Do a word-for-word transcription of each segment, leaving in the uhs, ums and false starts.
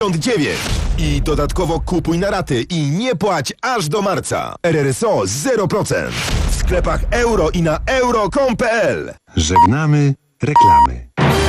dziewięć. I dodatkowo kupuj na raty i nie płać aż do marca. R R S O zero procent. W sklepach euro i na euro kropka com kropka p l. Żegnamy reklamy.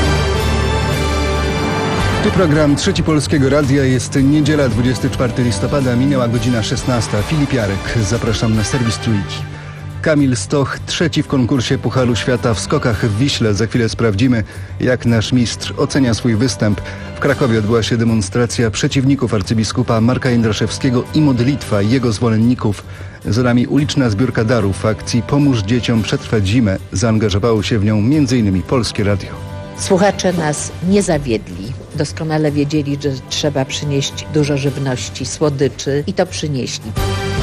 Tu program Trzeci Polskiego Radia. Jest niedziela, dwudziestego czwartego listopada, minęła godzina szesnasta. Filip Jarek, zapraszam na serwis Trójki. Kamil Stoch, trzeci w konkursie Pucharu Świata w skokach w Wiśle. Za chwilę sprawdzimy, jak nasz mistrz ocenia swój występ. W Krakowie odbyła się demonstracja przeciwników arcybiskupa Marka Jędraszewskiego i modlitwa jego zwolenników. Za nami uliczna zbiórka darów w akcji Pomóż dzieciom przetrwać zimę. Zaangażowało się w nią między innymi Polskie Radio. Słuchacze nas nie zawiedli. Doskonale wiedzieli, że trzeba przynieść dużo żywności, słodyczy i to przynieśli.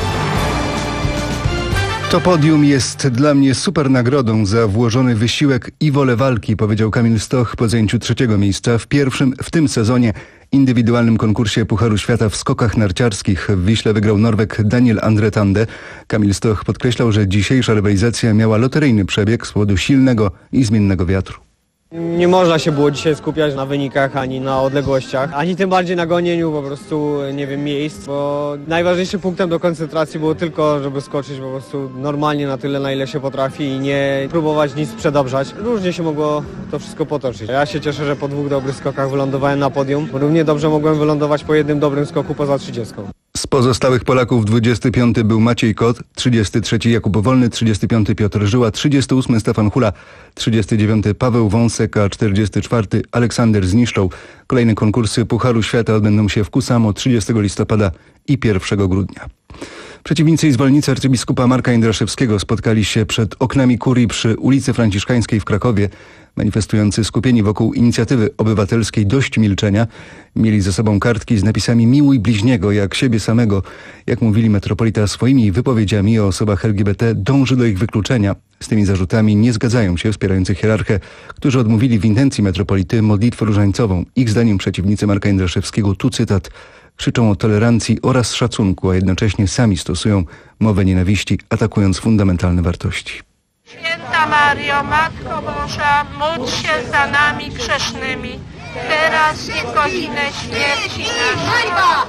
To podium jest dla mnie super nagrodą za włożony wysiłek i wolę walki, powiedział Kamil Stoch po zajęciu trzeciego miejsca w pierwszym w tym sezonie indywidualnym konkursie Pucharu Świata w skokach narciarskich. W Wiśle wygrał Norweg Daniel Andretande. Kamil Stoch podkreślał, że dzisiejsza rywalizacja miała loteryjny przebieg z powodu silnego i zmiennego wiatru. Nie można się było dzisiaj skupiać na wynikach, ani na odległościach, ani tym bardziej na gonieniu po prostu, nie wiem, miejsc, bo najważniejszym punktem do koncentracji było tylko, żeby skoczyć po prostu normalnie na tyle, na ile się potrafi i nie próbować nic przedobrzać. Różnie się mogło to wszystko potoczyć. Ja się cieszę, że po dwóch dobrych skokach wylądowałem na podium. Równie dobrze mogłem wylądować po jednym dobrym skoku poza trzydziestką. Z pozostałych Polaków dwudziesty piąty był Maciej Kot, trzydziesty trzeci Jakub Wolny, trzydziesty piąty Piotr Żyła, trzydziesty ósmy Stefan Hula, trzydziesty dziewiąty Paweł Wąsek, a czterdziesty czwarty Aleksander Zniszczał. Kolejne konkursy Pucharu Świata odbędą się w Kusamo trzydziestego listopada i pierwszego grudnia. Przeciwnicy i zwolennicy arcybiskupa Marka Jędraszewskiego spotkali się przed oknami kurii przy ulicy Franciszkańskiej w Krakowie. Manifestujący skupieni wokół inicjatywy obywatelskiej Dość Milczenia mieli ze sobą kartki z napisami miłuj bliźniego jak siebie samego. Jak mówili metropolita, swoimi wypowiedziami o osobach L G B T dąży do ich wykluczenia. Z tymi zarzutami nie zgadzają się wspierający hierarchę, którzy odmówili w intencji metropolity modlitwę różańcową. Ich zdaniem przeciwnicy Marka Jędraszewskiego, tu cytat, krzyczą o tolerancji oraz szacunku, a jednocześnie sami stosują mowę nienawiści, atakując fundamentalne wartości. Święta Mario, Matko Boża, módl się za nami grzesznymi, teraz i w godzinę śmierci naszej. Hańba!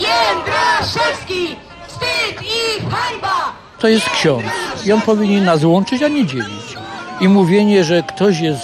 Jędraszewski! Wstyd i hańba! To jest ksiądz i on powinien nas łączyć, a nie dzielić. I mówienie, że ktoś jest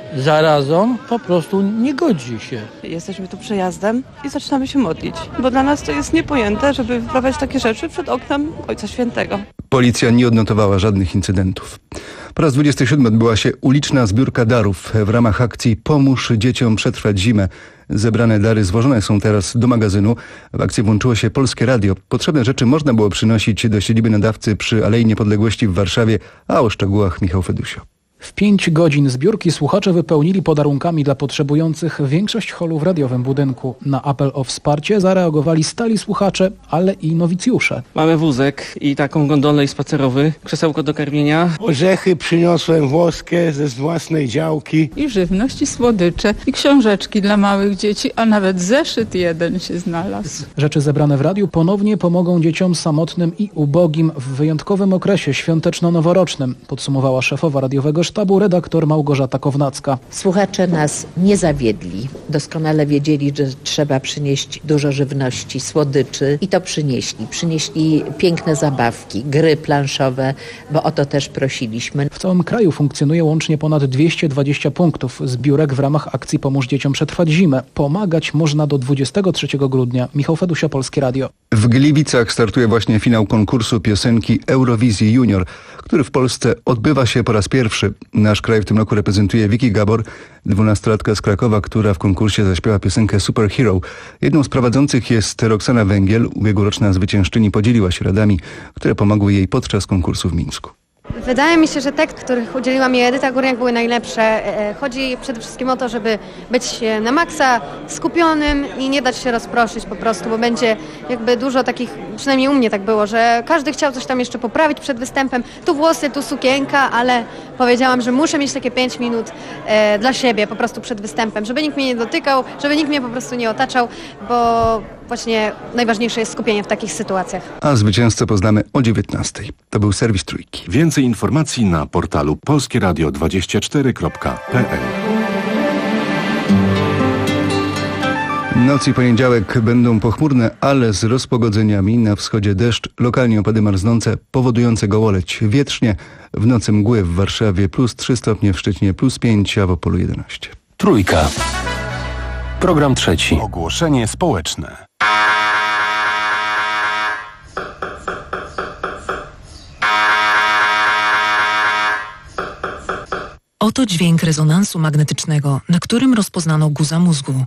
zarazą, po prostu nie godzi się. Jesteśmy tu przejazdem i zaczynamy się modlić, bo dla nas to jest niepojęte, żeby wyprawiać takie rzeczy przed oknem Ojca Świętego. Policja nie odnotowała żadnych incydentów. Po raz dwudziesty siódmy odbyła się uliczna zbiórka darów w ramach akcji Pomóż dzieciom przetrwać zimę. Zebrane dary zwożone są teraz do magazynu. W akcję włączyło się Polskie Radio. Potrzebne rzeczy można było przynosić do siedziby nadawcy przy Alei Niepodległości w Warszawie, a o szczegółach Michał Fedusio. W pięć godzin zbiórki słuchacze wypełnili podarunkami dla potrzebujących większość holu w radiowym budynku. Na apel o wsparcie zareagowali stali słuchacze, ale i nowicjusze. Mamy wózek i taką gondolę i spacerowy, krzesełko do karmienia. Orzechy przyniosłem włoskie ze własnej działki. I żywność, i słodycze, i książeczki dla małych dzieci, a nawet zeszyt jeden się znalazł. Rzeczy zebrane w radiu ponownie pomogą dzieciom samotnym i ubogim w wyjątkowym okresie świąteczno-noworocznym, podsumowała szefowa radiowego sztabu redaktor Małgorzata Kownacka. Słuchacze nas nie zawiedli. Doskonale wiedzieli, że trzeba przynieść dużo żywności, słodyczy i to przynieśli. Przynieśli piękne zabawki, gry planszowe, bo o to też prosiliśmy. W całym kraju funkcjonuje łącznie ponad dwieście dwadzieścia punktów zbiórek w ramach akcji Pomóż dzieciom przetrwać zimę. Pomagać można do dwudziestego trzeciego grudnia. Michał Fedusio, Polskie Radio. W Gliwicach startuje właśnie finał konkursu piosenki Eurowizji Junior, który w Polsce odbywa się po raz pierwszy. Nasz kraj w tym roku reprezentuje Wiki Gabor, dwunastolatka z Krakowa, która w konkursie zaśpiewa piosenkę Superhero. Jedną z prowadzących jest Roxana Węgiel. Ubiegłoroczna zwyciężczyni podzieliła się radami, które pomogły jej podczas konkursu w Mińsku. Wydaje mi się, że te, których udzieliła mi Edyta Górniak, były najlepsze. Chodzi przede wszystkim o to, żeby być na maksa skupionym i nie dać się rozproszyć po prostu, bo będzie jakby dużo takich, przynajmniej u mnie tak było, że każdy chciał coś tam jeszcze poprawić przed występem. Tu włosy, tu sukienka, ale powiedziałam, że muszę mieć takie pięć minut e, dla siebie po prostu przed występem, żeby nikt mnie nie dotykał, żeby nikt mnie po prostu nie otaczał, bo właśnie najważniejsze jest skupienie w takich sytuacjach. A zwycięzcę poznamy o dziewiętnastej. To był serwis Trójki. Więcej informacji na portalu polskie radio dwadzieścia cztery kropka p l. Noc i poniedziałek będą pochmurne, ale z rozpogodzeniami. Na wschodzie deszcz, lokalnie opady marznące, powodujące gołoleć. Wietrznie, w nocy mgły w Warszawie plus trzy stopnie, w Szczecinie plus pięć, a w Opolu jedenaście. Trójka. Program trzeci. Ogłoszenie społeczne. Oto dźwięk rezonansu magnetycznego, na którym rozpoznano guza mózgu.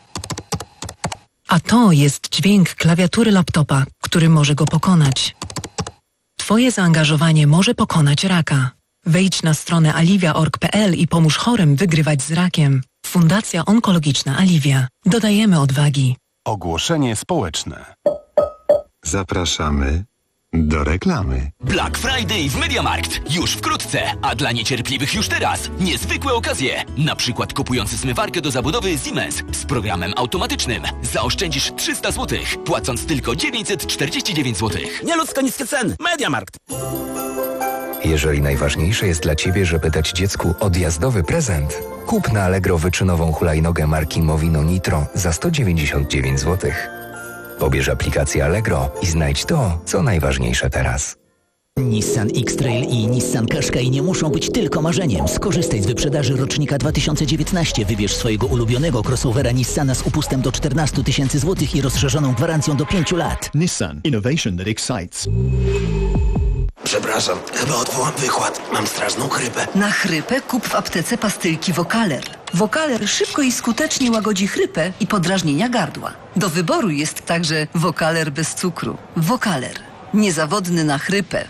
A to jest dźwięk klawiatury laptopa, który może go pokonać. Twoje zaangażowanie może pokonać raka. Wejdź na stronę aliwia kropka org kropka pe el i pomóż chorym wygrywać z rakiem. Fundacja Onkologiczna Aliwia. Dodajemy odwagi. Ogłoszenie społeczne. Zapraszamy do reklamy. Black Friday w MediaMarkt. Już wkrótce, a dla niecierpliwych już teraz. Niezwykłe okazje. Na przykład kupujący zmywarkę do zabudowy Siemens z programem automatycznym. Zaoszczędzisz trzysta złotych, płacąc tylko dziewięćset czterdzieści dziewięć złotych. Nieludzko niskie ceny. MediaMarkt. Jeżeli najważniejsze jest dla Ciebie, żeby dać dziecku odjazdowy prezent, kup na Allegro wyczynową hulajnogę marki Movino Nitro za sto dziewięćdziesiąt dziewięć złotych. Pobierz aplikację Allegro i znajdź to, co najważniejsze teraz. Nissan X-Trail i Nissan Qashqai nie muszą być tylko marzeniem. Skorzystaj z wyprzedaży rocznika dwa tysiące dziewiętnaście. Wybierz swojego ulubionego crossovera Nissana z upustem do czternaście tysięcy złotych i rozszerzoną gwarancją do pięciu lat. Nissan. Innovation that excites. Przepraszam, chyba odwołam wykład. Mam straszną chrypę. Na chrypę kup w aptece pastylki Vocaler. Vocaler szybko i skutecznie łagodzi chrypę i podrażnienia gardła. Do wyboru jest także Vocaler bez cukru. Vocaler. Niezawodny na chrypę.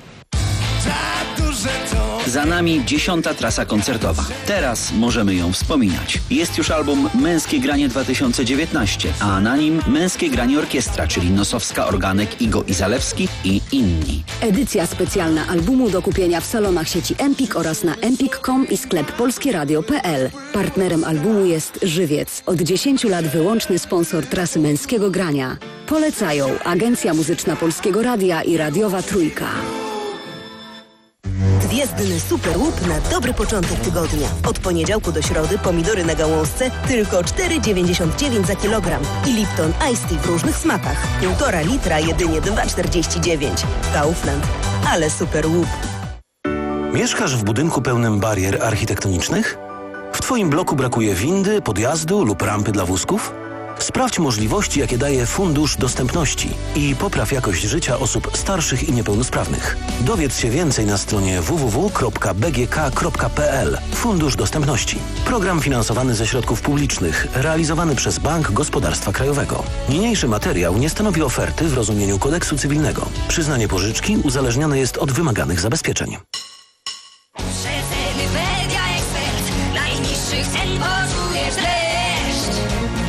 Za nami dziesiąta trasa koncertowa. Teraz możemy ją wspominać. Jest już album Męskie Granie dwa tysiące dziewiętnaście, a na nim Męskie Granie Orkiestra, czyli Nosowska, Organek, Igo i Zalewski i inni. Edycja specjalna albumu do kupienia w salonach sieci Empik oraz na empik kropka com i sklep polskieradio kropka pe el. Partnerem albumu jest Żywiec. Od dziesięciu lat wyłączny sponsor trasy Męskiego Grania. Polecają Agencja Muzyczna Polskiego Radia i Radiowa Trójka. Gwiezdny super łup na dobry początek tygodnia. Od poniedziałku do środy pomidory na gałązce tylko cztery dziewięćdziesiąt dziewięć za kilogram. I Lipton Ice Tea w różnych smakach. Półtora litra jedynie dwa czterdzieści dziewięć. Kaufland. Ale super łup. Mieszkasz w budynku pełnym barier architektonicznych? W Twoim bloku brakuje windy, podjazdu lub rampy dla wózków? Sprawdź możliwości, jakie daje Fundusz Dostępności i popraw jakość życia osób starszych i niepełnosprawnych. Dowiedz się więcej na stronie w w w kropka b g k kropka p l. Fundusz Dostępności. Program finansowany ze środków publicznych, realizowany przez Bank Gospodarstwa Krajowego. Niniejszy materiał nie stanowi oferty w rozumieniu kodeksu cywilnego. Przyznanie pożyczki uzależnione jest od wymaganych zabezpieczeń. Przeceny Media Expert. Najniższych cen poczujesz dreszcz.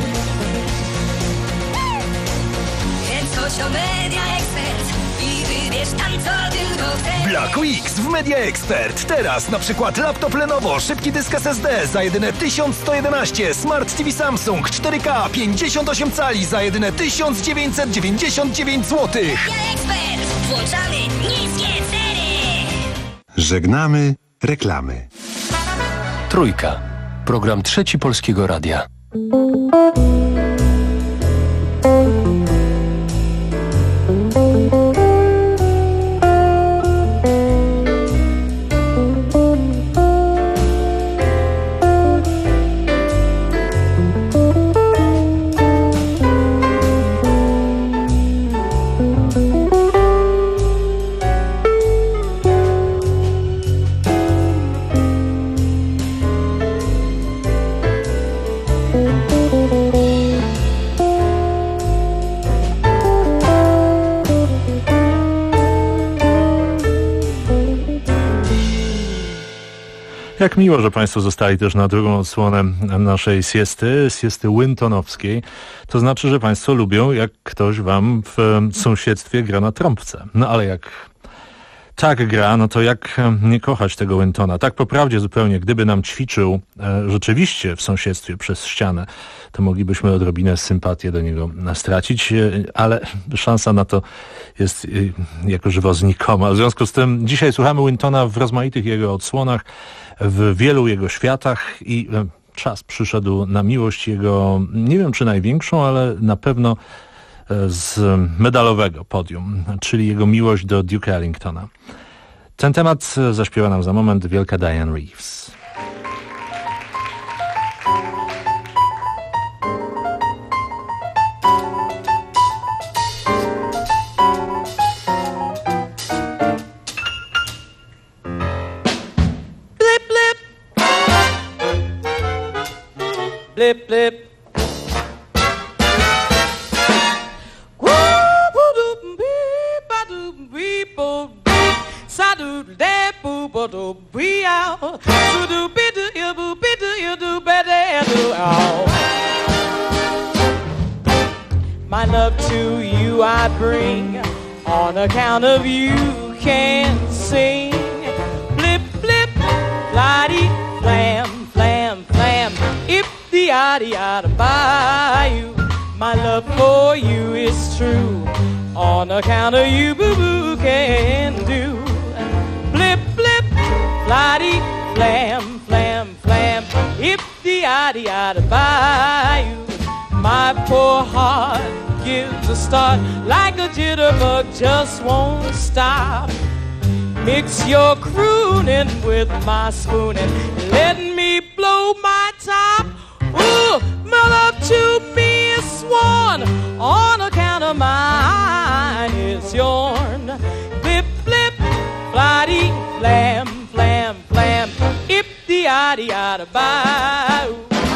Chodź do Media Expert i wybierz tam, co tylko chcesz. Black Weeks w Media Expert. Teraz na przykład laptop Lenovo, szybki dysk S S D za jedyne tysiąc sto jedenaście, Smart T V Samsung cztery K pięćdziesiąt osiem cali za jedyne tysiąc dziewięćset dziewięćdziesiąt dziewięć złotych. Media Expert. Włączamy niskie ceny. Żegnamy reklamy. Trójka. Program Trzeci Polskiego Radia. Jak miło, że Państwo zostali też na drugą odsłonę naszej siesty, siesty Wintonowskiej. To znaczy, że Państwo lubią, jak ktoś Wam w sąsiedztwie gra na trąbce. No ale jak tak gra, no to jak nie kochać tego Wintona? Tak po prawdzie zupełnie, gdyby nam ćwiczył e, rzeczywiście w sąsiedztwie przez ścianę, to moglibyśmy odrobinę sympatię do niego stracić, e, ale szansa na to jest e, jako żywo znikoma. W związku z tym dzisiaj słuchamy Wintona w rozmaitych jego odsłonach, w wielu jego światach i e, czas przyszedł na miłość jego, nie wiem czy największą, ale na pewno z medalowego podium, czyli jego miłość do Duke'a Ellingtona. Ten temat zaśpiewa nam za moment wielka Diane Reeves. Blip, blip. Woo, boo, doo, beep, ba, doo, beep, boo, beep. Sa, doo, da, boo, ba, doo, bee, ow. Doo, doo, be, doo, you, boo, be, doo, you, doo, be, da, doo, ow. My love to you I bring, on account of you can sing. Blip, blip, flighty, flam, flam, flam. If the yada yada by you, my love for you is true. On account of you, boo boo can do. Blip blip, flighty, flam flam flam. If the yada yada by you, my poor heart gives a start like a jitterbug, just won't stop. Mix your crooning with my spooning, let me blow my top. Ooh, my love to me is sworn, on account of mine is yourn. Blip, blip, flighty, flam, flam, flam. If the yada yada by.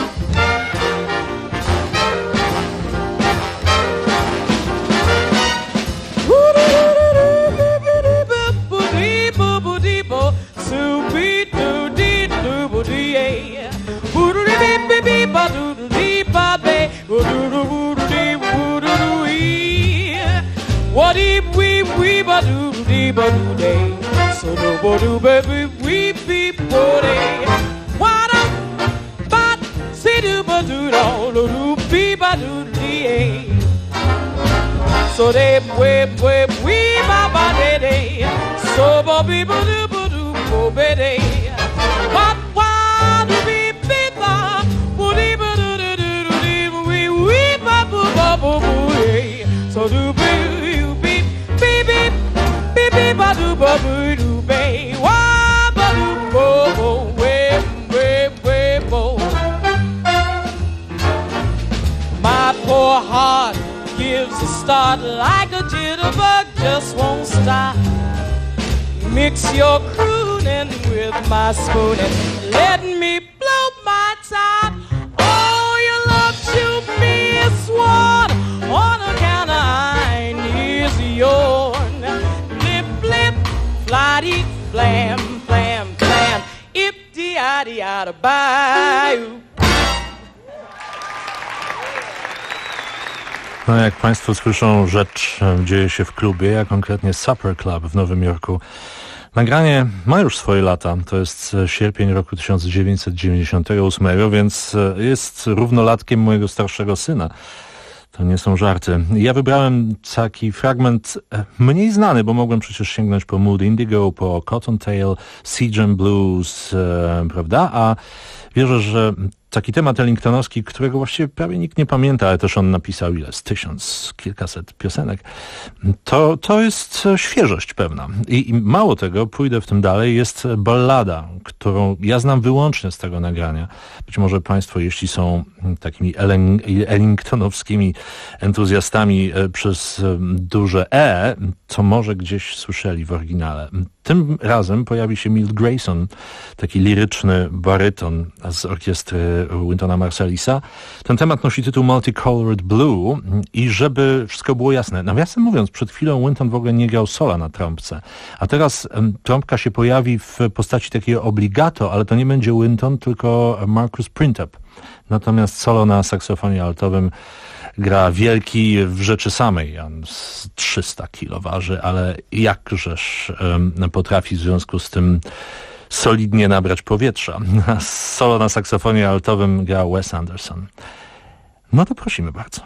What if we we ba do dee ba do day? So do ba do baby we be body. What up, but see do ba do do do be ba do dee. So they we we we ba ba day day. So ba be ba do ba do ba be day. What what do be be ba ba dee ba do do do do dee we we ba ba ba ba ba. So do be ba do ba do do bay, wa ba do bo bo, way way way bo. My poor heart gives a start like a jitterbug, just won't stop. Mix your crooning with my spooning, let me blow my top. Oh, your love to me is sworn, on account of mine is yours. Flighty, flam, flam, flam. If the yada yada by you. No, jak Państwo słyszą, rzecz dzieje się w klubie, a konkretnie Supper Club w Nowym Jorku. Nagranie ma już swoje lata, to jest sierpień roku tysiąc dziewięćset dziewięćdziesiątego ósmego, więc jest równolatkiem mojego starszego syna. To nie są żarty. Ja wybrałem taki fragment mniej znany, bo mogłem przecież sięgnąć po Mood Indigo, po Cottontail, Seagram Blues, e, prawda? A wierzę, że taki temat ellingtonowski, którego właściwie prawie nikt nie pamięta, ale też on napisał ile? Z tysiąc, kilkaset piosenek. To, to jest świeżość pewna. I, I mało tego, pójdę w tym dalej, jest ballada, którą ja znam wyłącznie z tego nagrania. Być może Państwo, jeśli są takimi ellingtonowskimi entuzjastami przez duże E, to może gdzieś słyszeli w oryginale. Tym razem pojawi się Milt Grayson, taki liryczny baryton z orkiestry Wyntona Marsallisa. Ten temat nosi tytuł Multicolored Blue i żeby wszystko było jasne, nawiasem mówiąc, przed chwilą Wynton w ogóle nie grał sola na trąbce, a teraz um, trąbka się pojawi w postaci takiego obligato, ale to nie będzie Wynton, tylko Marcus Printup. Natomiast solo na saksofonie altowym gra wielki w rzeczy samej. On z trzysta kilo waży, ale jakżeż um, potrafi w związku z tym solidnie nabrać powietrza. Solo na saksofonie altowym gra Wes Anderson. No to prosimy bardzo.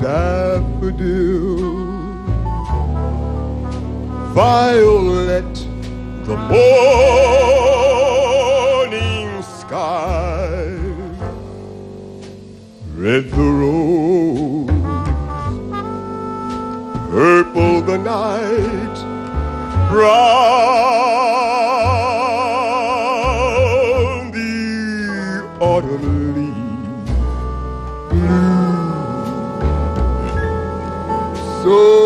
daffodil, violet, the morning sky, red the rose, purple the night, brown the autumn leaves, blue, so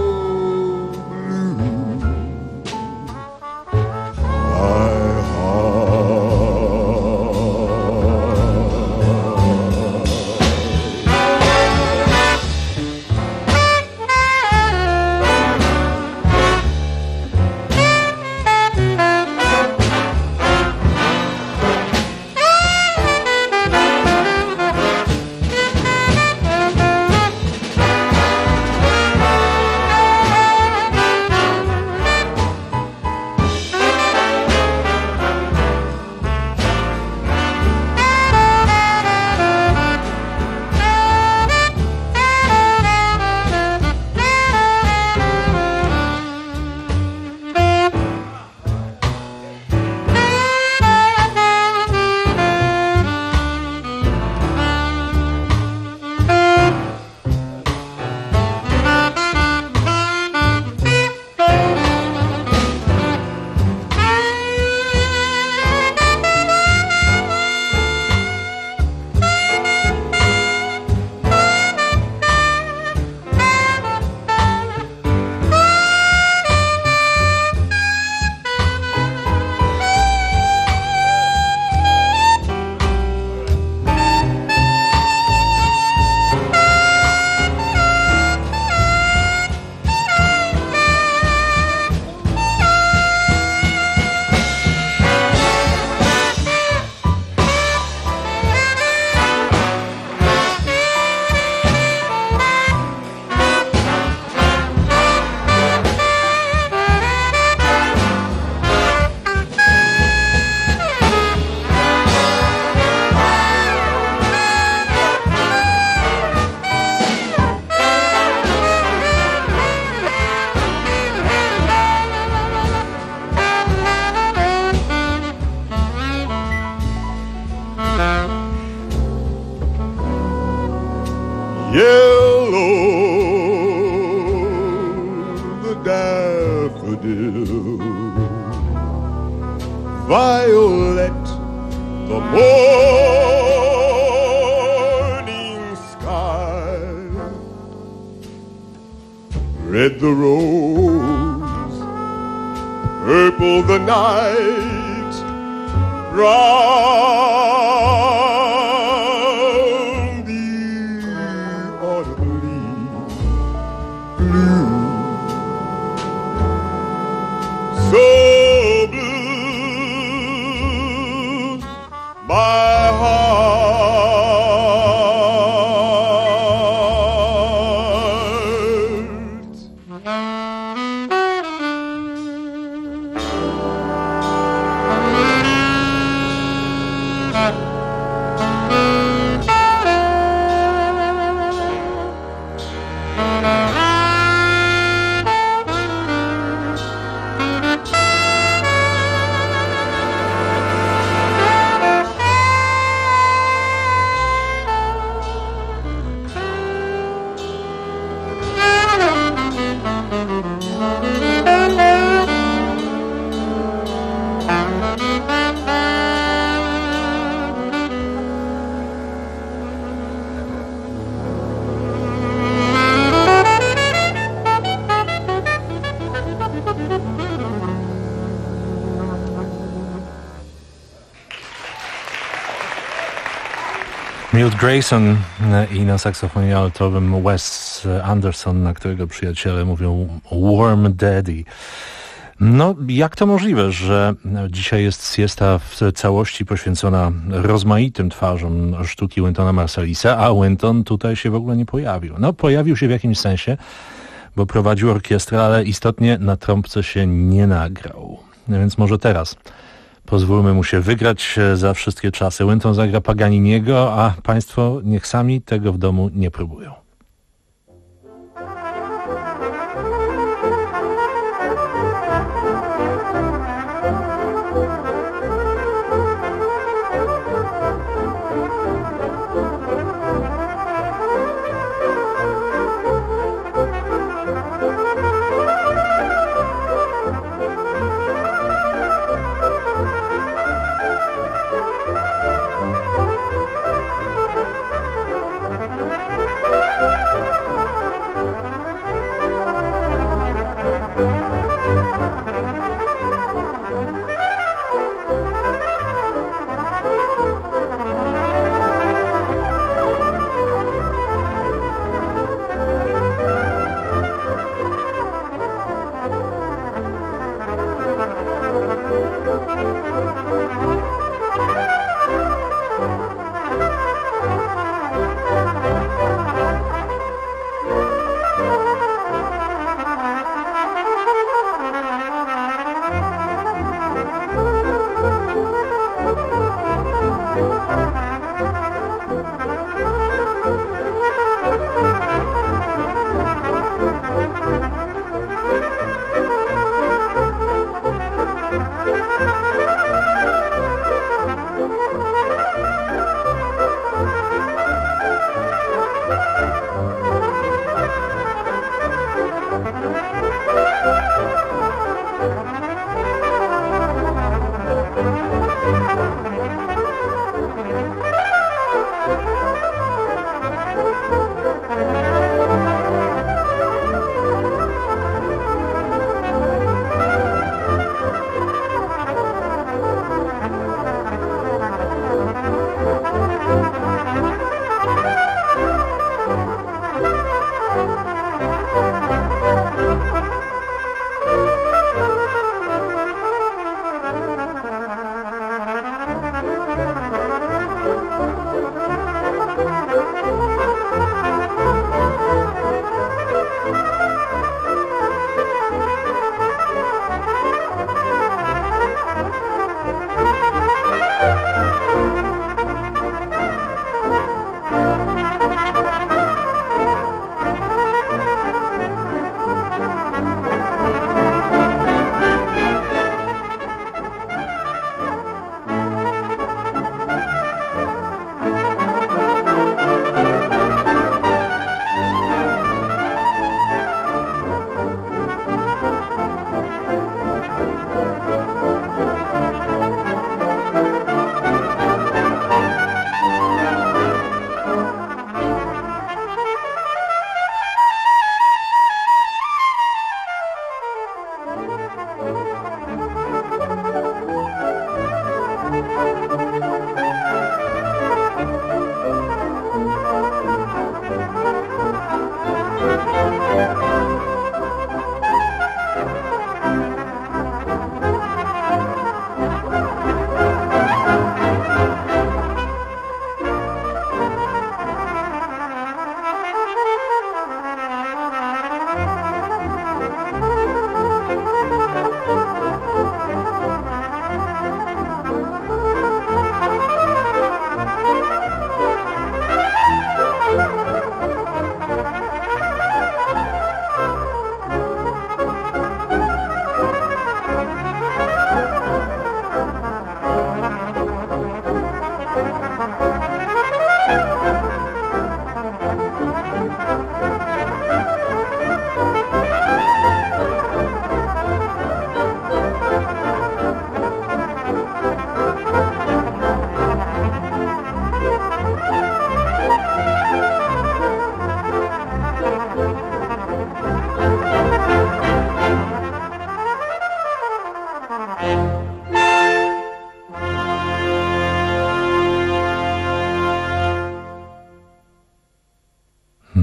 violet, the morning sky, red the rose, purple the night, brown the autumn leaves, blue, so my heart. Milt Grayson i na saksofonie altowym Wes Anderson, na którego przyjaciele mówią Warm Daddy. No, jak to możliwe, że dzisiaj jest siesta w całości poświęcona rozmaitym twarzom sztuki Wyntona Marsallisa, a Wynton tutaj się w ogóle nie pojawił. No, pojawił się w jakimś sensie, bo prowadził orkiestrę, ale istotnie na trąbce się nie nagrał. Więc może teraz pozwólmy mu się wygrać za wszystkie czasy. Wynton zagra Paganiniego, a państwo niech sami tego w domu nie próbują.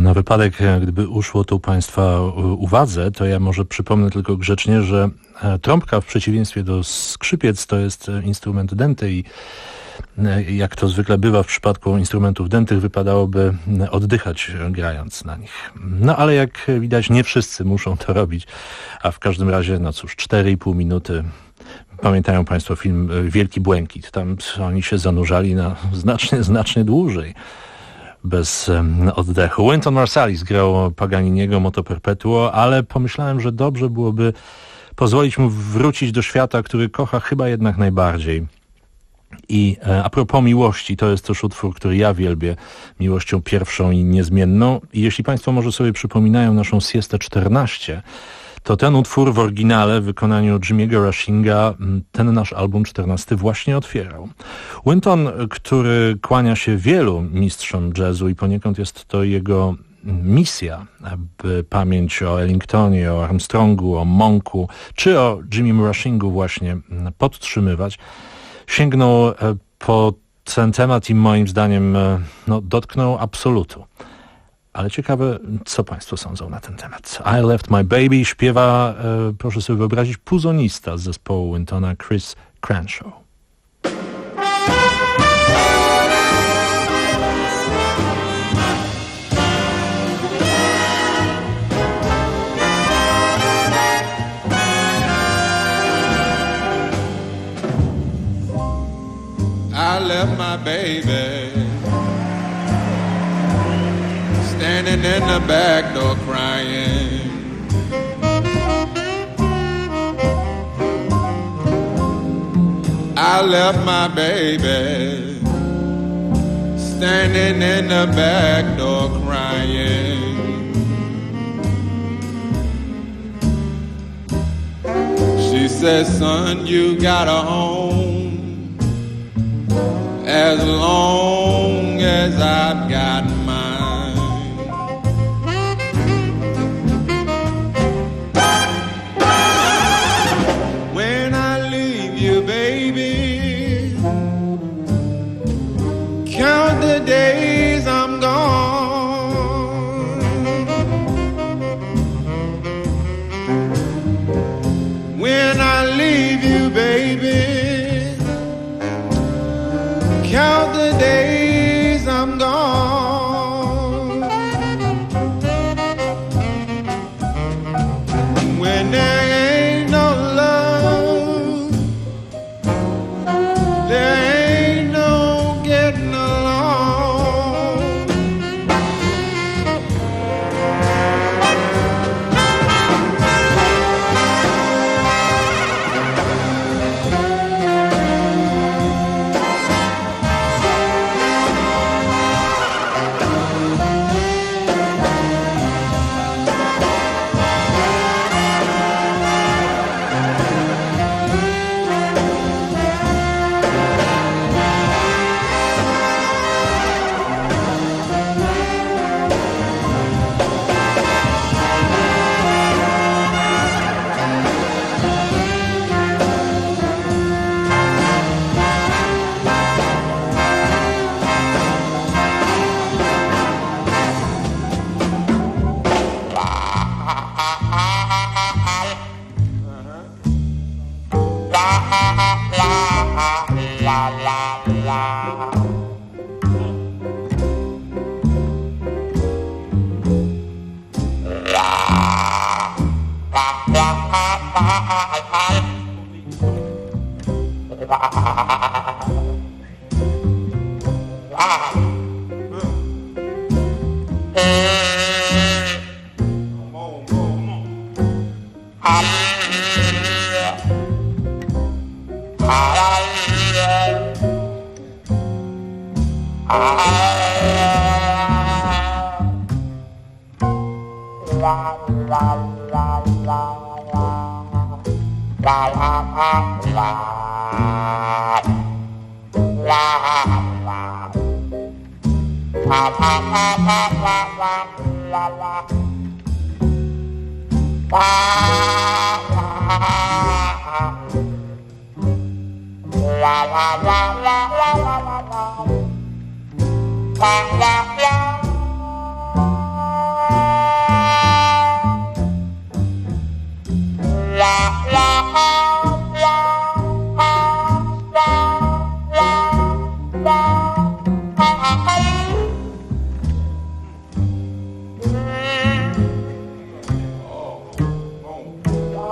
Na wypadek, gdyby uszło tu Państwa uwadze, to ja może przypomnę tylko grzecznie, że trąbka w przeciwieństwie do skrzypiec to jest instrument denty i jak to zwykle bywa w przypadku instrumentów dętych, wypadałoby oddychać grając na nich. No ale jak widać, nie wszyscy muszą to robić, a w każdym razie, no cóż, cztery i pół minuty. Pamiętają Państwo film Wielki Błękit. Tam oni się zanurzali na znacznie, znacznie dłużej. Bez um, oddechu. Wynton Marsalis grał Paganiniego Moto Perpetuo, ale pomyślałem, że dobrze byłoby pozwolić mu wrócić do świata, który kocha chyba jednak najbardziej. I e, a propos miłości, to jest też utwór, który ja wielbię, miłością pierwszą i niezmienną. I jeśli Państwo może sobie przypominają naszą siestę czternaście, to ten utwór w oryginale w wykonaniu Jimmy'ego Rushinga ten nasz album czternasty właśnie otwierał. Wynton, który kłania się wielu mistrzom jazzu i poniekąd jest to jego misja, by pamięć o Ellingtonie, o Armstrongu, o Monku czy o Jimmym Rushingu właśnie podtrzymywać, sięgnął po ten temat i moim zdaniem no, dotknął absolutu. Ale ciekawe, co Państwo sądzą na ten temat. I Left My Baby śpiewa, e, proszę sobie wyobrazić, puzonista z zespołu Wyntona, Chris Crenshaw. I left my baby standing in the back door crying. I left my baby standing in the back door crying. She said, son, you got a home as long as I've got mine. When I leave you, baby, count the days I'm gone. When I leave you, baby, count the days I'm gone. When there ain't no love, there ain't no getting along.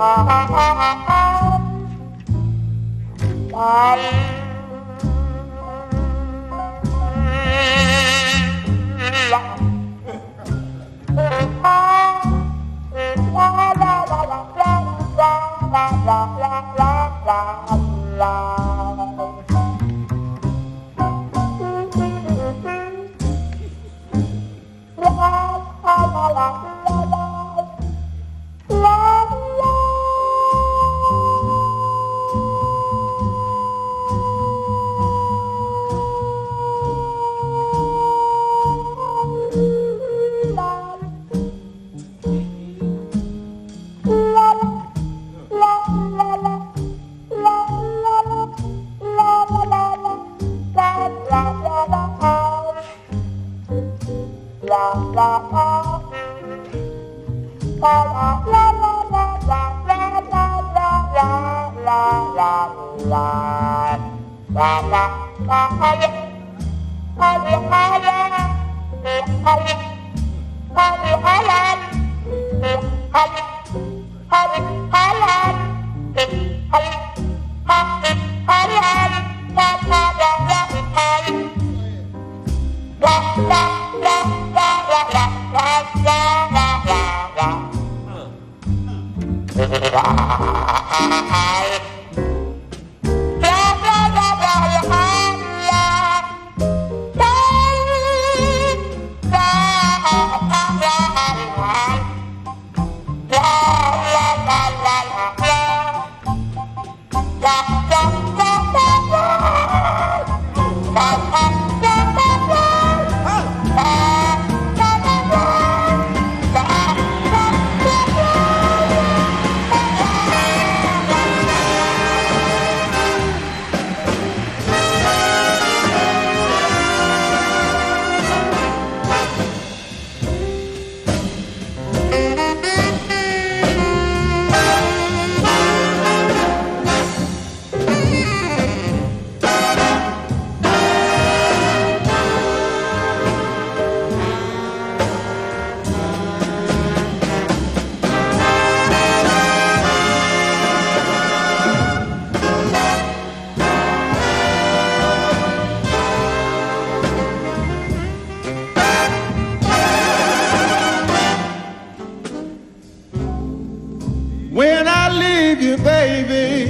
When I leave you, baby,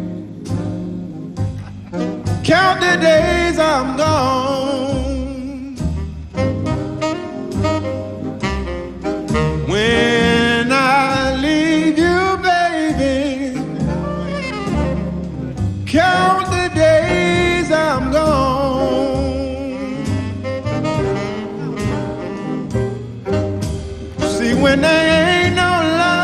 count the days I'm gone. When I leave you, baby, count the days I'm gone. See, when there ain't no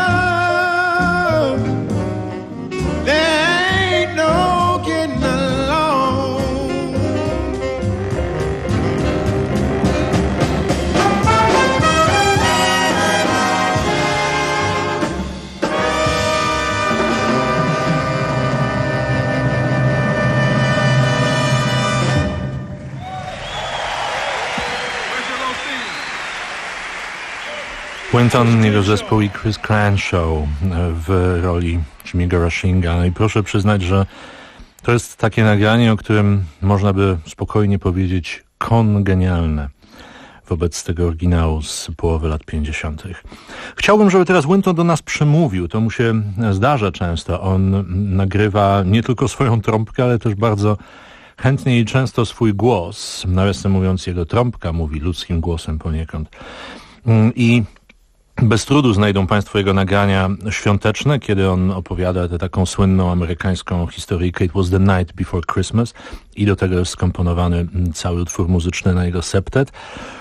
Wynton, jego zespół i Chris Crenshaw w roli Jimmy'ego Rushinga. No i proszę przyznać, że to jest takie nagranie, o którym można by spokojnie powiedzieć kongenialne wobec tego oryginału z połowy lat pięćdziesiątych. Chciałbym, żeby teraz Wynton do nas przemówił. To mu się zdarza często. On nagrywa nie tylko swoją trąbkę, ale też bardzo chętnie i często swój głos. Nawiasem mówiąc, jego trąbka mówi ludzkim głosem poniekąd. I bez trudu znajdą Państwo jego nagrania świąteczne, kiedy on opowiada tę taką słynną amerykańską historyjkę It was the night before Christmas i do tego jest skomponowany cały utwór muzyczny na jego septet.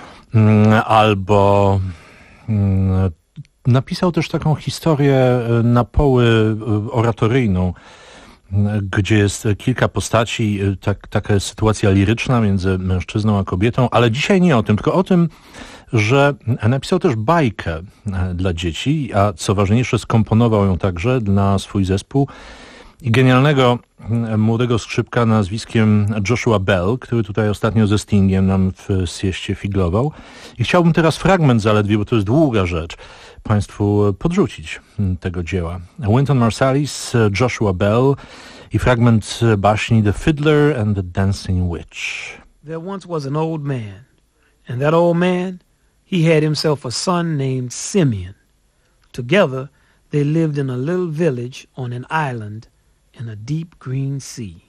Albo napisał też taką historię na poły oratoryjną, gdzie jest kilka postaci, tak, taka jest sytuacja liryczna między mężczyzną a kobietą, ale dzisiaj nie o tym, tylko o tym, że napisał też bajkę dla dzieci, a co ważniejsze skomponował ją także na swój zespół i genialnego młodego skrzypka nazwiskiem Joshua Bell, który tutaj ostatnio ze Stingiem nam w sieście figlował. I chciałbym teraz fragment zaledwie, bo to jest długa rzecz, Państwu podrzucić tego dzieła. Wynton Marsalis, Joshua Bell i fragment baśni The Fiddler and the Dancing Witch. There once was an old man, and that old man, he had himself a son named Simeon. Together, they lived in a little village on an island in a deep green sea.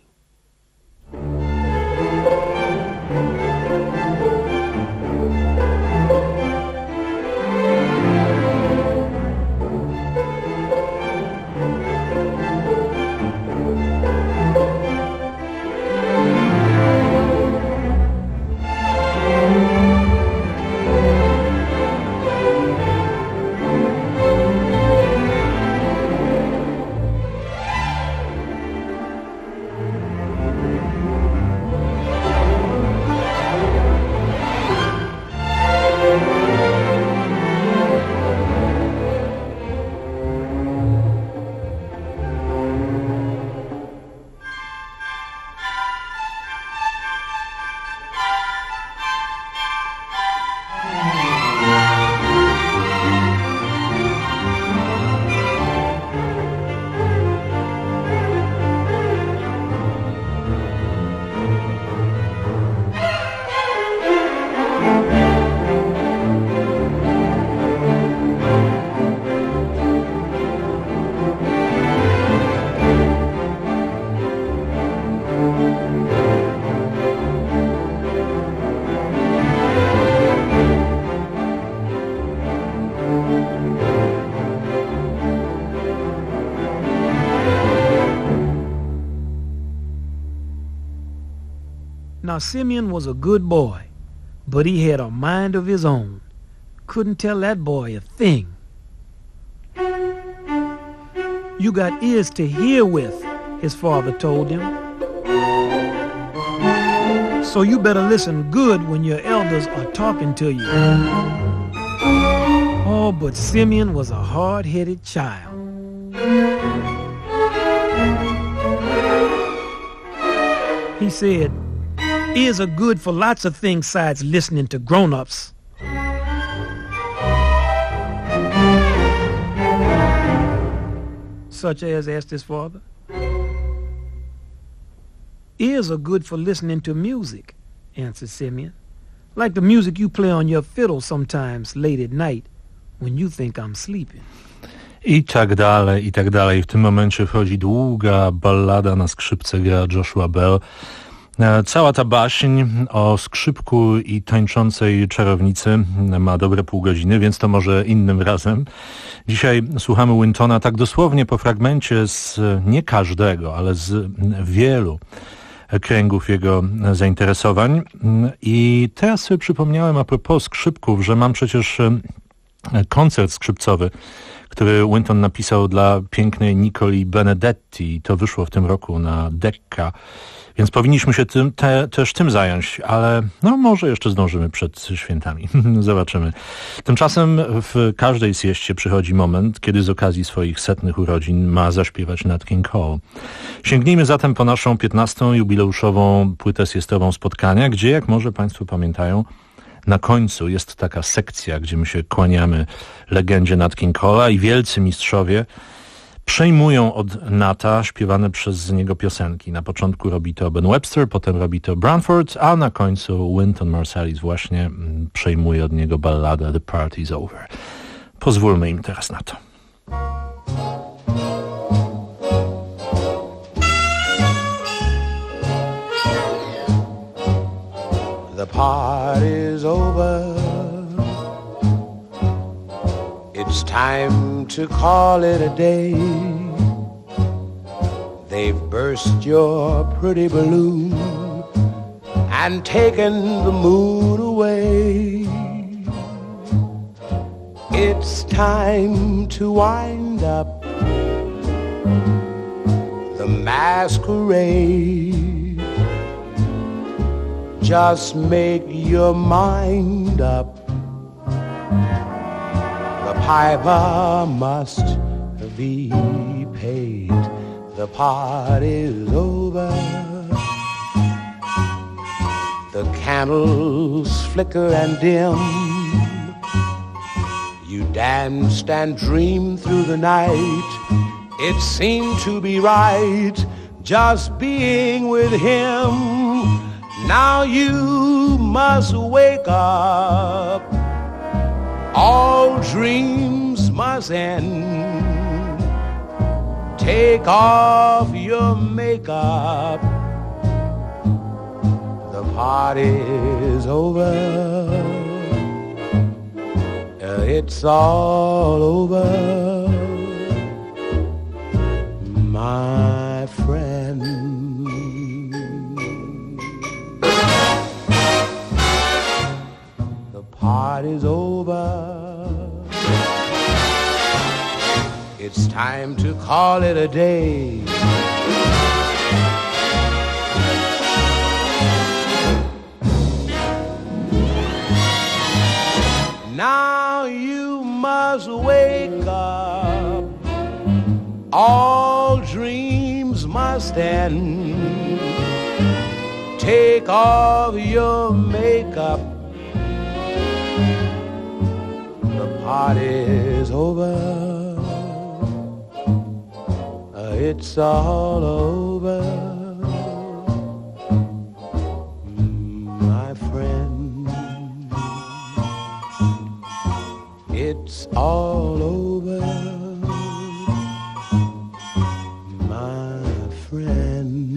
Now Simeon was a good boy, but he had a mind of his own. Couldn't tell that boy a thing. You got ears to hear with, his father told him. So you better listen good when your elders are talking to you. Oh, but Simeon was a hard-headed child. He said, ears are good for lots of things besides listening to grown-ups. Such as, asked his father. Ears are good for listening to music, answered Simeon. Like the music you play on your fiddle sometimes late at night when you think I'm sleeping. I tak dalej, i tak dalej. W tym momencie wchodzi długa ballada na skrzypce, gra Joshua Bell. Cała ta baśń o skrzypku i tańczącej czarownicy ma dobre pół godziny, więc to może innym razem. Dzisiaj słuchamy Wyntona tak dosłownie po fragmencie z nie każdego, ale z wielu kręgów jego zainteresowań. I teraz sobie przypomniałem a propos skrzypków, że mam przecież koncert skrzypcowy, który Wynton napisał dla pięknej Niccoli Benedetti. To wyszło w tym roku na Decca. Więc powinniśmy się tym, te, też tym zająć, ale no może jeszcze zdążymy przed świętami. Zobaczymy. Tymczasem w każdej sieście przychodzi moment, kiedy z okazji swoich setnych urodzin ma zaśpiewać Nat King Cole. Sięgnijmy zatem po naszą piętnastą jubileuszową płytę siestową spotkania, gdzie, jak może Państwo pamiętają, na końcu jest taka sekcja, gdzie my się kłaniamy legendzie Nat King Cole'a i wielcy mistrzowie przejmują od Nata śpiewane przez niego piosenki. Na początku robi to Ben Webster, potem robi to Branford, a na końcu Wynton Marsalis właśnie przejmuje od niego balladę The Party's Over. Pozwólmy im teraz na to. The party's over. It's time to call it a day. They've burst your pretty balloon and taken the mood away. It's time to wind up the masquerade. Just make your mind up. The piper must be paid. The party's over. The candles flicker and dim. You danced and dreamed through the night. It seemed to be right just being with him. Now you must wake up. All dreams must end. Take off your makeup. The party's over. It's all over, my friend. The party's over. It's time to call it a day. Now you must wake up. All dreams must end. Take off your makeup. The party's over. It's all over, my friend. It's all over, my friend.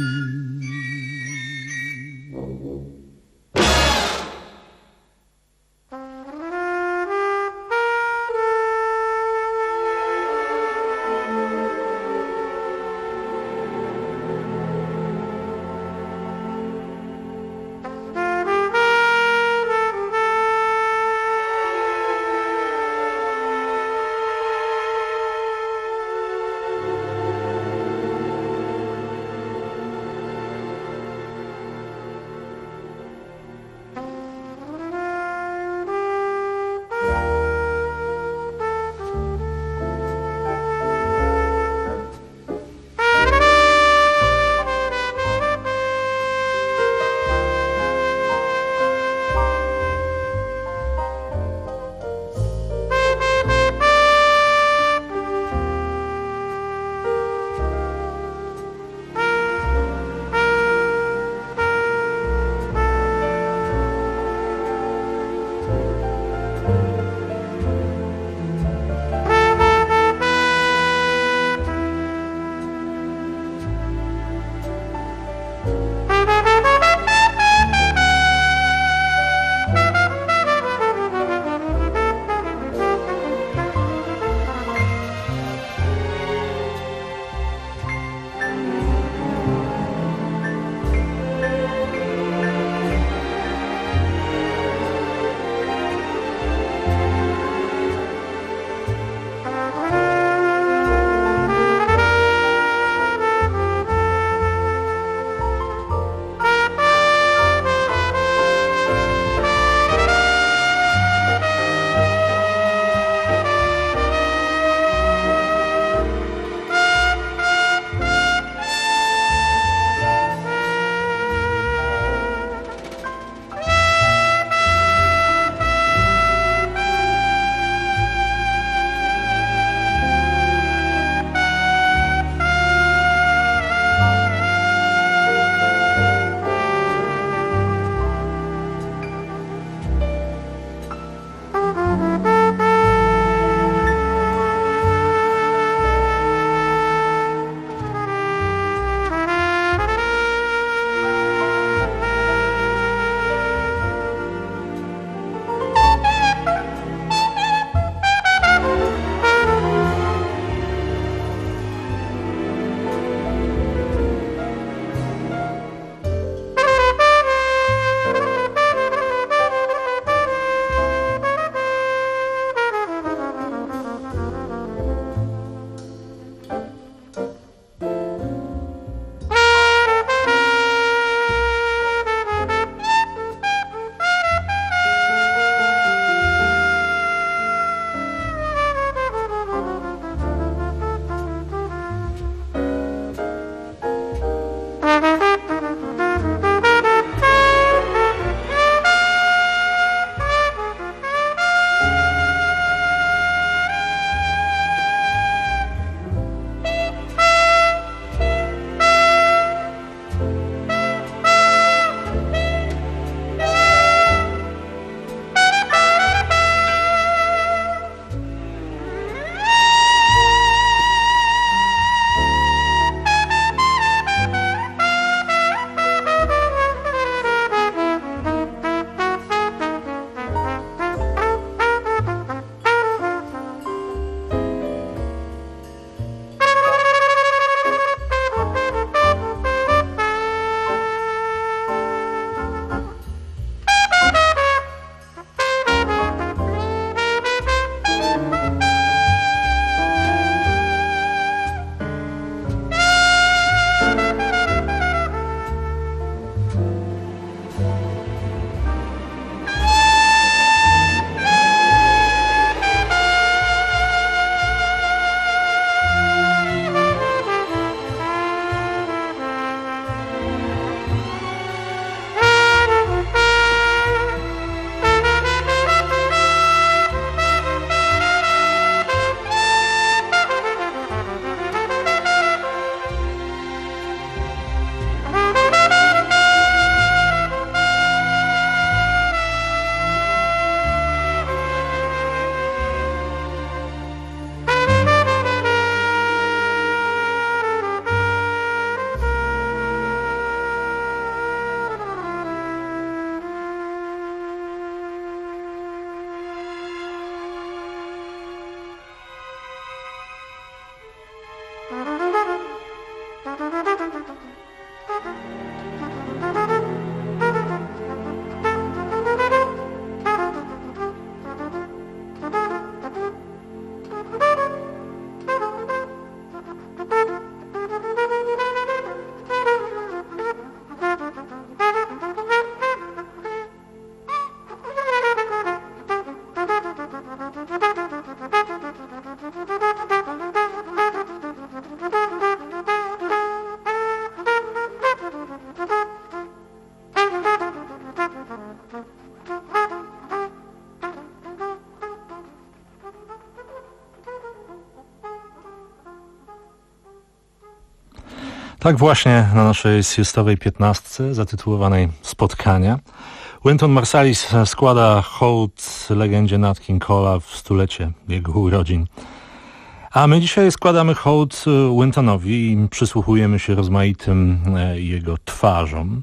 Tak właśnie na naszej siestowej piętnastce zatytułowanej Spotkania Wynton Marsalis składa hołd legendzie Nat King Cole'a w stulecie jego urodzin. A my dzisiaj składamy hołd Wyntonowi i przysłuchujemy się rozmaitym jego twarzom.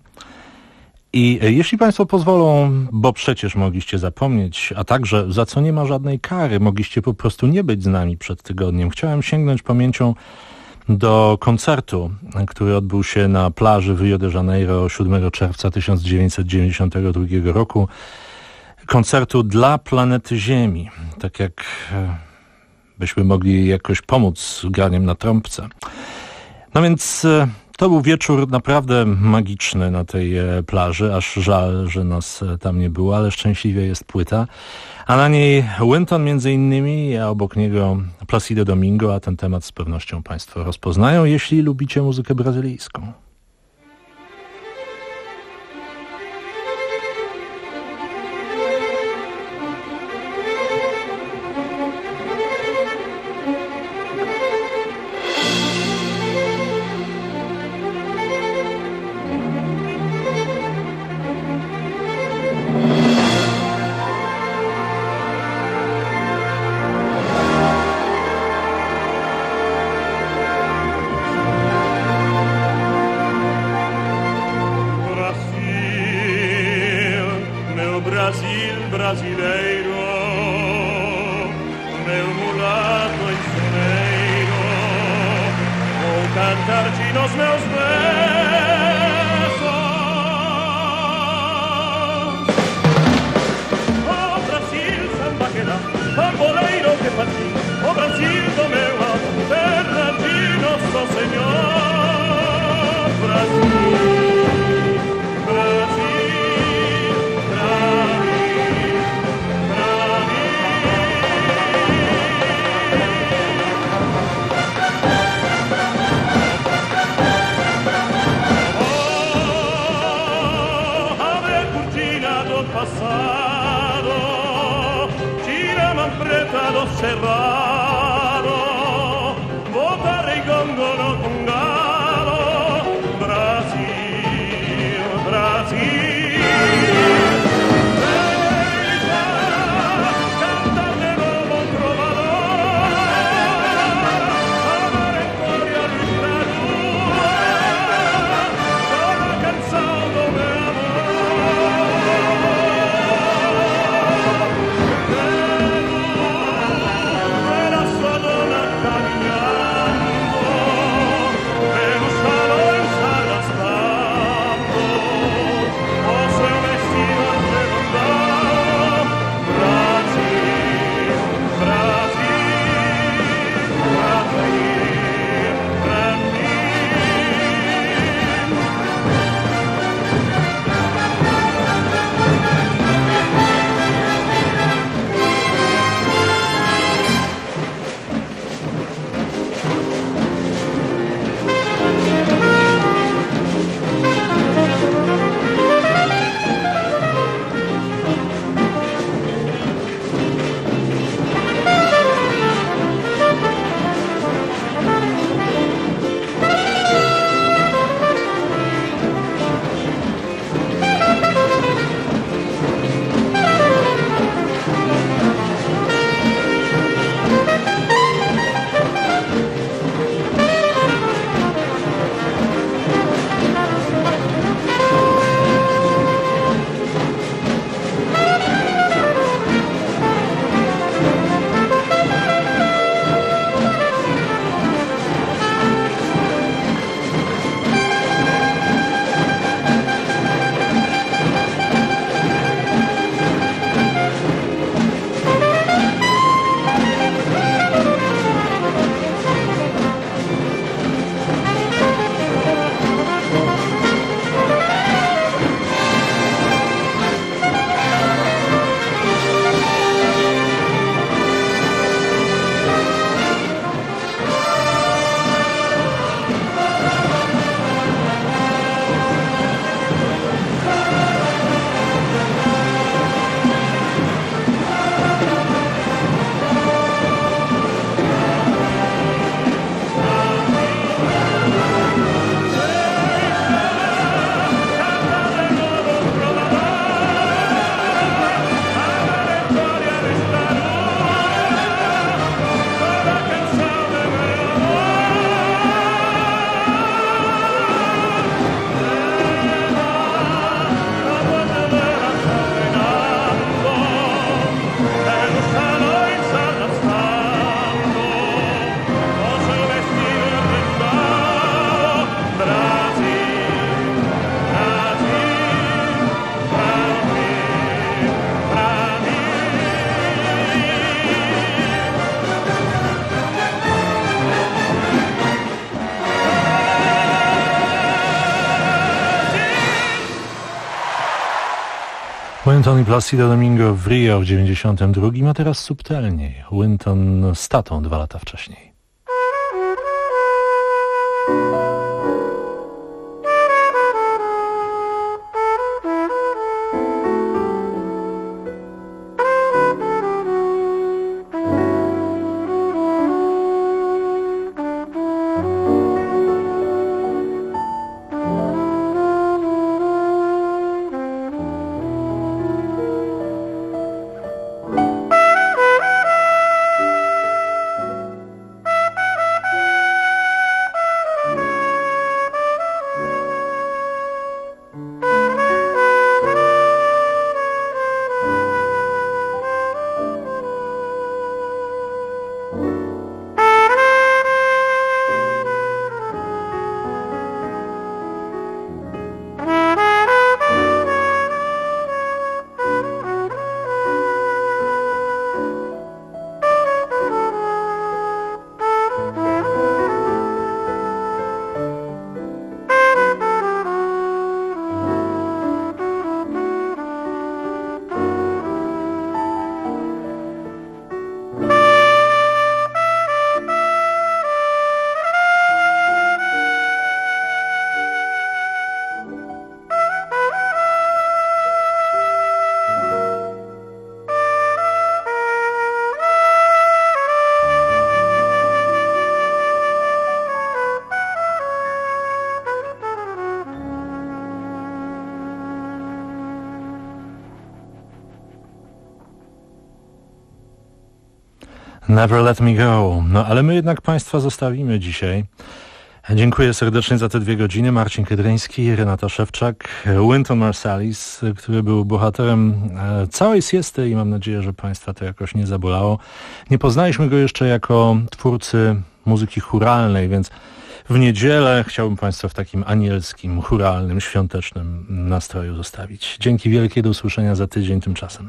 I jeśli Państwo pozwolą, bo przecież mogliście zapomnieć, a także za co nie ma żadnej kary, mogliście po prostu nie być z nami przed tygodniem, chciałem sięgnąć pamięcią do koncertu, który odbył się na plaży w Rio de Janeiro siódmego czerwca tysiąc dziewięćset dziewięćdziesiątego drugiego roku. Koncertu dla planety Ziemi, tak jak byśmy mogli jakoś pomóc graniem na trąbce. No więc to był wieczór naprawdę magiczny na tej plaży, aż żal, że nas tam nie było, ale szczęśliwie jest płyta. A na niej Wynton między innymi, a obok niego Placido Domingo, a ten temat z pewnością Państwo rozpoznają, jeśli lubicie muzykę brazylijską. Well, Wynton i Placido Domingo w Rio w dziewięćdziesiątym drugim, a teraz subtelniej. Wynton z tatą dwa lata wcześniej. Never Let Me Go. No ale my jednak Państwa zostawimy dzisiaj. Dziękuję serdecznie za te dwie godziny. Marcin Kydryński, Renata Szewczak, Wynton Marsalis, który był bohaterem całej siesty i mam nadzieję, że Państwa to jakoś nie zabolało. Nie poznaliśmy go jeszcze jako twórcy muzyki chóralnej, więc w niedzielę chciałbym Państwa w takim anielskim, chóralnym, świątecznym nastroju zostawić. Dzięki wielkie, do usłyszenia za tydzień tymczasem.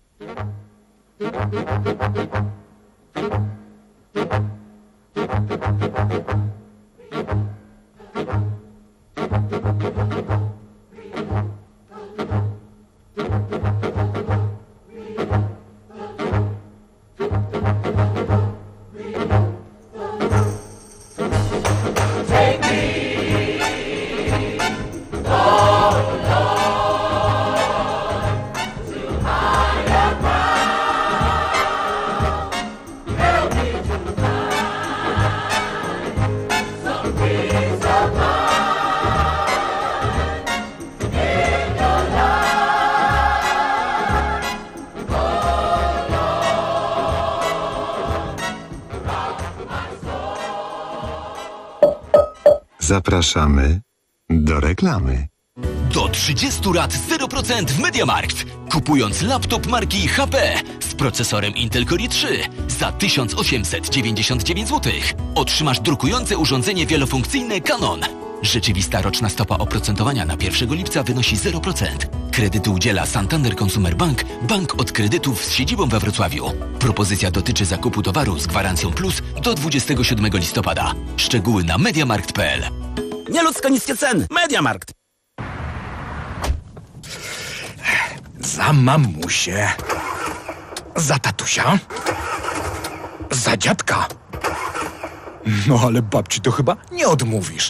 Zapraszamy do reklamy. Do trzydziestu lat zero procent w MediaMarkt. Kupując laptop marki H P z procesorem Intel Core i trzy za tysiąc osiemset dziewięćdziesiąt dziewięć złotych otrzymasz drukujące urządzenie wielofunkcyjne Canon. Rzeczywista roczna stopa oprocentowania na pierwszego lipca wynosi zero procent. Kredytu udziela Santander Consumer Bank, bank od kredytów z siedzibą we Wrocławiu. Propozycja dotyczy zakupu towaru z gwarancją plus do dwudziestego siódmego listopada. Szczegóły na mediamarkt kropka p l. Nieludzko niskie ceny. MediaMarkt. Za mamusię. Za tatusia. Za dziadka. No ale babci to chyba nie odmówisz.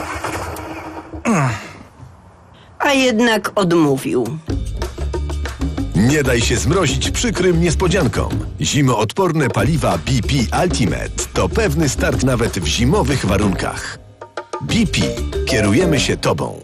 A jednak odmówił. Nie daj się zmrozić przykrym niespodziankom. Zimoodporne paliwa B P Ultimate to pewny start nawet w zimowych warunkach. B P. Kierujemy się Tobą.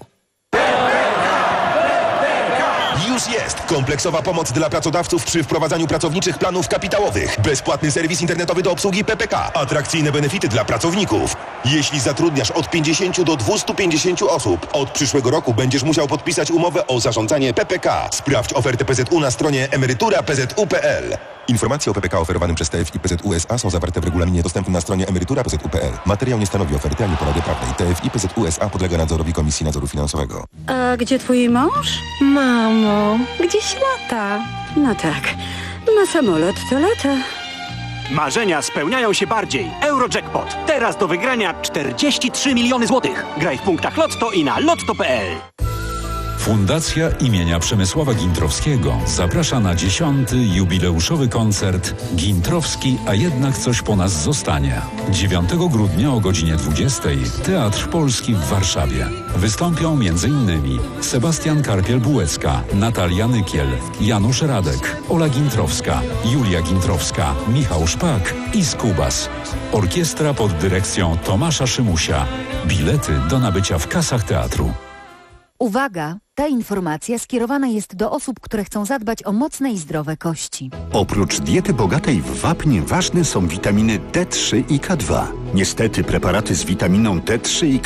Już jest kompleksowa pomoc dla pracodawców przy wprowadzaniu pracowniczych planów kapitałowych. Bezpłatny serwis internetowy do obsługi P P K. Atrakcyjne benefity dla pracowników. Jeśli zatrudniasz od pięćdziesięciu do dwustu pięćdziesięciu osób, od przyszłego roku będziesz musiał podpisać umowę o zarządzanie P P K. Sprawdź ofertę P Z U na stronie emerytura kropka p z u kropka p l. Informacje o P P K oferowanym przez T F I P Z U S A są zawarte w regulaminie dostępnym na stronie emerytura kropka p z u kropka p l. Materiał nie stanowi oferty ani porady prawnej. T F I P Z U S A podlega nadzorowi Komisji Nadzoru Finansowego. A gdzie twój mąż? Mamo, gdzieś lata. No tak, ma samolot, to lata. Marzenia spełniają się bardziej. Eurojackpot. Teraz do wygrania czterdzieści trzy miliony złotych. Graj w punktach Lotto i na lotto kropka p l. Fundacja imienia Przemysława Gintrowskiego zaprasza na dziesiąty jubileuszowy koncert Gintrowski, a jednak coś po nas zostanie. dziewiątego grudnia o godzinie dwudziestej Teatr Polski w Warszawie. Wystąpią m.in. Sebastian Karpiel-Bułecka, Natalia Nykiel, Janusz Radek, Ola Gintrowska, Julia Gintrowska, Michał Szpak i Skubas. Orkiestra pod dyrekcją Tomasza Szymusia. Bilety do nabycia w kasach teatru. Uwaga! Ta informacja skierowana jest do osób, które chcą zadbać o mocne i zdrowe kości. Oprócz diety bogatej w wapń ważne są witaminy D trzy i K dwa. Niestety preparaty z witaminą D trzy i